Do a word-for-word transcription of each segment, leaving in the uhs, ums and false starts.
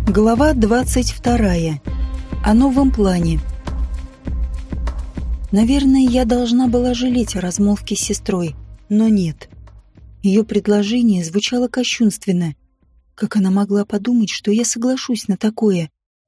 Глава двадцать вторая. О новом плане. Наверное, я должна была жалеть о размолвке с сестрой, но нет. Ее предложение звучало кощунственно. Как она могла подумать, что я соглашусь на такое?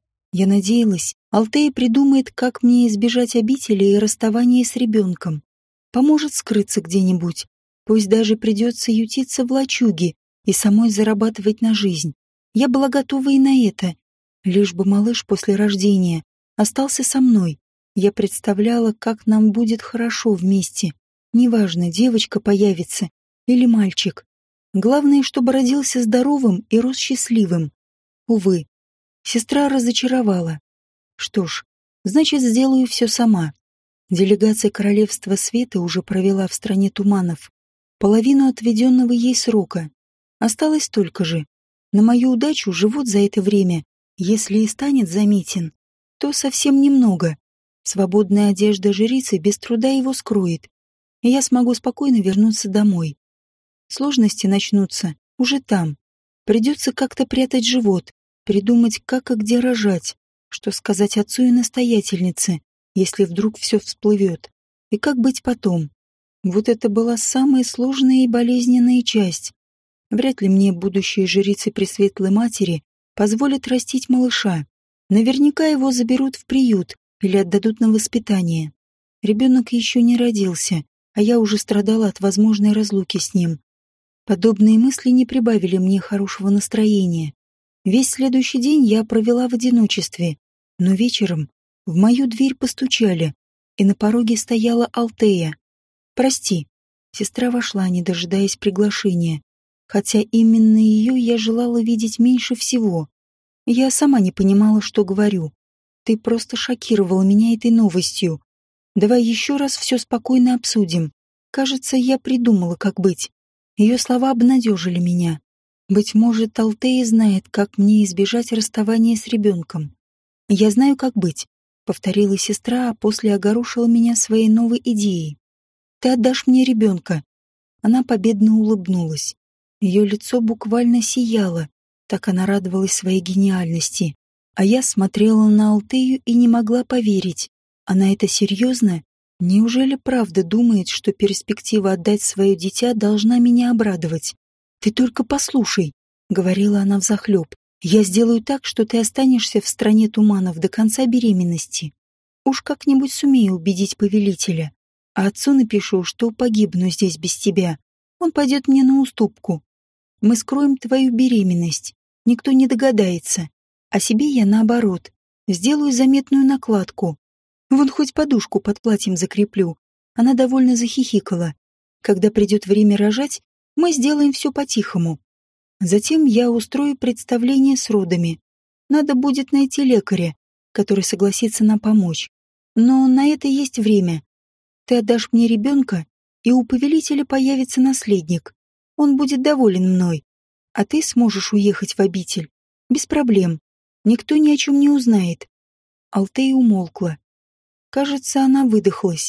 Я надеялась, Алтея придумает, как мне избежать обители и расставания с ребенком. Поможет скрыться где-нибудь. Пусть даже придется ютиться в лачуге и самой зарабатывать на жизнь. Я была готова и на это. Лишь бы малыш после рождения остался со мной. Я представляла, как нам будет хорошо вместе. Неважно, девочка появится или мальчик. Главное, чтобы родился здоровым и рос счастливым. Увы, сестра разочаровала. Что ж, значит, сделаю все сама. Делегация Королевства Света уже провела в стране туманов половину отведенного ей срока. Осталось столько же. На мою удачу живут за это время, если и станет заметен, то совсем немного. Свободная одежда жрицы без труда его скроет, и я смогу спокойно вернуться домой. Сложности начнутся уже там. Придется как-то прятать живот, придумать, как и где рожать, что сказать отцу и настоятельнице, если вдруг все всплывет, и как быть потом. Вот это была самая сложная и болезненная часть. Вряд ли мне будущие жрицы Пресветлой Матери позволят растить малыша. Наверняка его заберут в приют или отдадут на воспитание. Ребенок еще не родился, а я уже страдала от возможной разлуки с ним. Подобные мысли не прибавили мне хорошего настроения. Весь следующий день я провела в одиночестве, но вечером в мою дверь постучали, и на пороге стояла Алтея. «Прости». Сестра вошла, не дожидаясь приглашения, хотя именно ее я желала видеть меньше всего. Я сама не понимала, что говорю. Ты просто шокировала меня этой новостью. Давай еще раз все спокойно обсудим. Кажется, я придумала, как быть. Ее слова обнадежили меня. Быть может, Алтея знает, как мне избежать расставания с ребенком. Я знаю, как быть, повторила сестра, а после огорошила меня своей новой идеей. Ты отдашь мне ребенка. Она победно улыбнулась. Ее лицо буквально сияло, так она радовалась своей гениальности. А я смотрела на Алтею и не могла поверить. Она это серьезно? Неужели правда думает, что перспектива отдать свое дитя должна меня обрадовать? «Ты только послушай», — говорила она взахлеб. «Я сделаю так, что ты останешься в стране туманов до конца беременности. Уж как-нибудь сумею убедить повелителя. А отцу напишу, что погибну здесь без тебя. Он пойдет мне на уступку. Мы скроем твою беременность. Никто не догадается. А себе я, наоборот, сделаю заметную накладку. Вон хоть подушку под платьем закреплю». Она довольно захихикала. «Когда придет время рожать, мы сделаем все по-тихому. Затем я устрою представление с родами. Надо будет найти лекаря, который согласится нам помочь. Но на это есть время. Ты отдашь мне ребенка, и у повелителя появится наследник. Он будет доволен мной. А ты сможешь уехать в обитель. Без проблем. Никто ни о чем не узнает». Алтея умолкла. Кажется, она выдохлась.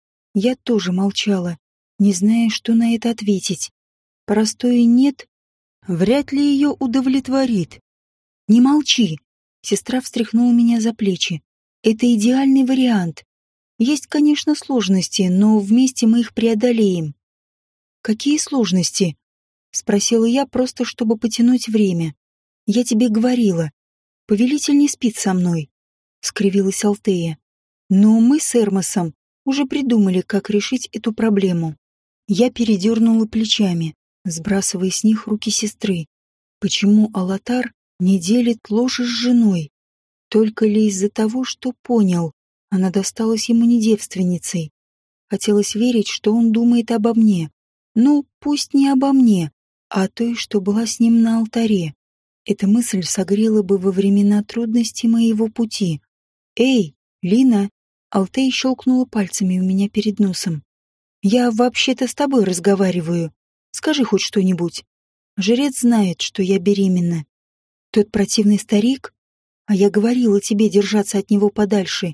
Я тоже молчала, не зная, что на это ответить. Простое «нет» вряд ли ее удовлетворит. «Не молчи!» Сестра встряхнула меня за плечи. «Это идеальный вариант. Есть, конечно, сложности, но вместе мы их преодолеем». «Какие сложности?» Спросила я, просто чтобы потянуть время. «Я тебе говорила. Повелитель не спит со мной», — скривилась Алтея. «Но мы с Эрмосом уже придумали, как решить эту проблему». Я передернула плечами, сбрасывая с них руки сестры. Почему Алатар не делит ложи с женой? Только ли из-за того, что понял, она досталась ему не девственницей? Хотелось верить, что он думает обо мне. Ну, пусть не обо мне, а о той, что была с ним на алтаре. Эта мысль согрела бы во времена трудностей моего пути. «Эй, Лина!» Алтея щелкнула пальцами у меня перед носом. «Я вообще-то с тобой разговариваю. Скажи хоть что-нибудь. Жрец знает, что я беременна. Тот противный старик? А я говорила тебе держаться от него подальше.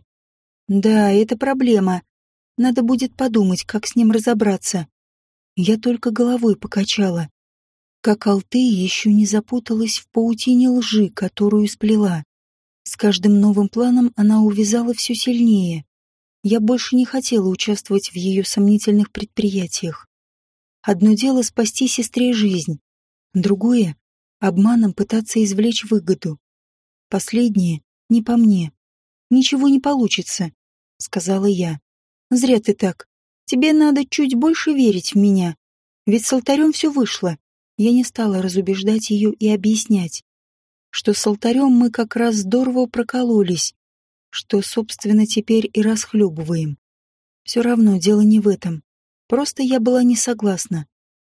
Да, это проблема. Надо будет подумать, как с ним разобраться». Я только головой покачала. как Алтея еще не запуталась в паутине лжи, которую сплела. С каждым новым планом она увязала все сильнее. Я больше не хотела участвовать в ее сомнительных предприятиях. Одно дело спасти сестре жизнь, другое — обманом пытаться извлечь выгоду. Последнее не по мне. «Ничего не получится», — сказала я. «Зря ты так. Тебе надо чуть больше верить в меня. Ведь с алтарем все вышло». Я не стала разубеждать ее и объяснять, что с алтарем мы как раз здорово прокололись, что, собственно, теперь и расхлебываем. Все равно дело не в этом. Просто я была не согласна.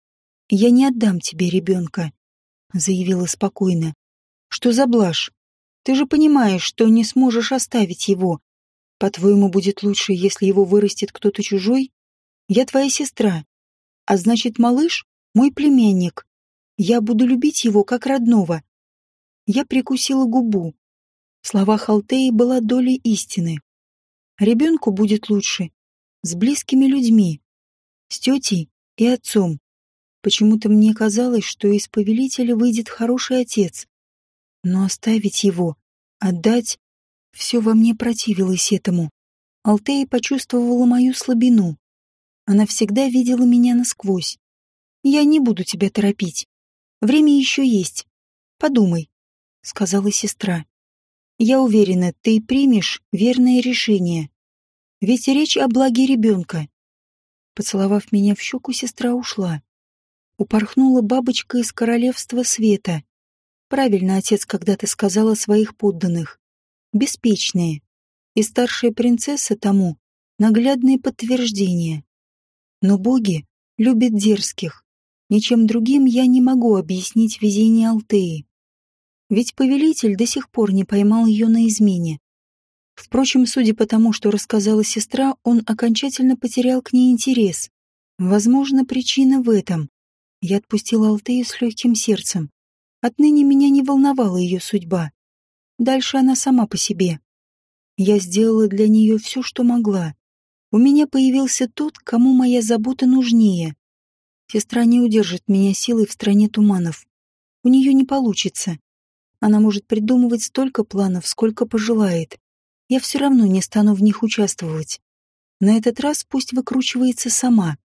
«Я не отдам тебе ребенка», — заявила спокойно. «Что за блажь? Ты же понимаешь, что не сможешь оставить его. По-твоему, будет лучше, если его вырастет кто-то чужой? Я твоя сестра. А значит, малыш — мой племянник. Я буду любить его как родного». Я прикусила губу. В словах Алтеи была доля истины. Ребенку будет лучше с близкими людьми, с тетей и отцом. Почему-то мне казалось, что из повелителя выйдет хороший отец. Но оставить его, отдать, все во мне противилось этому. Алтея почувствовала мою слабину. Она всегда видела меня насквозь. «Я не буду тебя торопить. Время еще есть. Подумай», — сказала сестра. «Я уверена, ты примешь верное решение. Ведь речь о благе ребенка». Поцеловав меня в щеку, сестра ушла. Упорхнула бабочка из королевства света. Правильно отец когда-то сказал о своих подданных. Беспечные. И старшая принцесса тому наглядное подтверждение. Но боги любят дерзких. Ничем другим я не могу объяснить везение Алтеи. Ведь повелитель до сих пор не поймал ее на измене. Впрочем, судя по тому, что рассказала сестра, он окончательно потерял к ней интерес. Возможно, причина в этом. Я отпустила Алтею с легким сердцем. Отныне меня не волновала ее судьба. Дальше она сама по себе. Я сделала для нее все, что могла. У меня появился тот, кому моя забота нужнее. Сестра не удержит меня силой в стране туманов. У нее не получится. Она может придумывать столько планов, сколько пожелает. Я все равно не стану в них участвовать. На этот раз пусть выкручивается сама.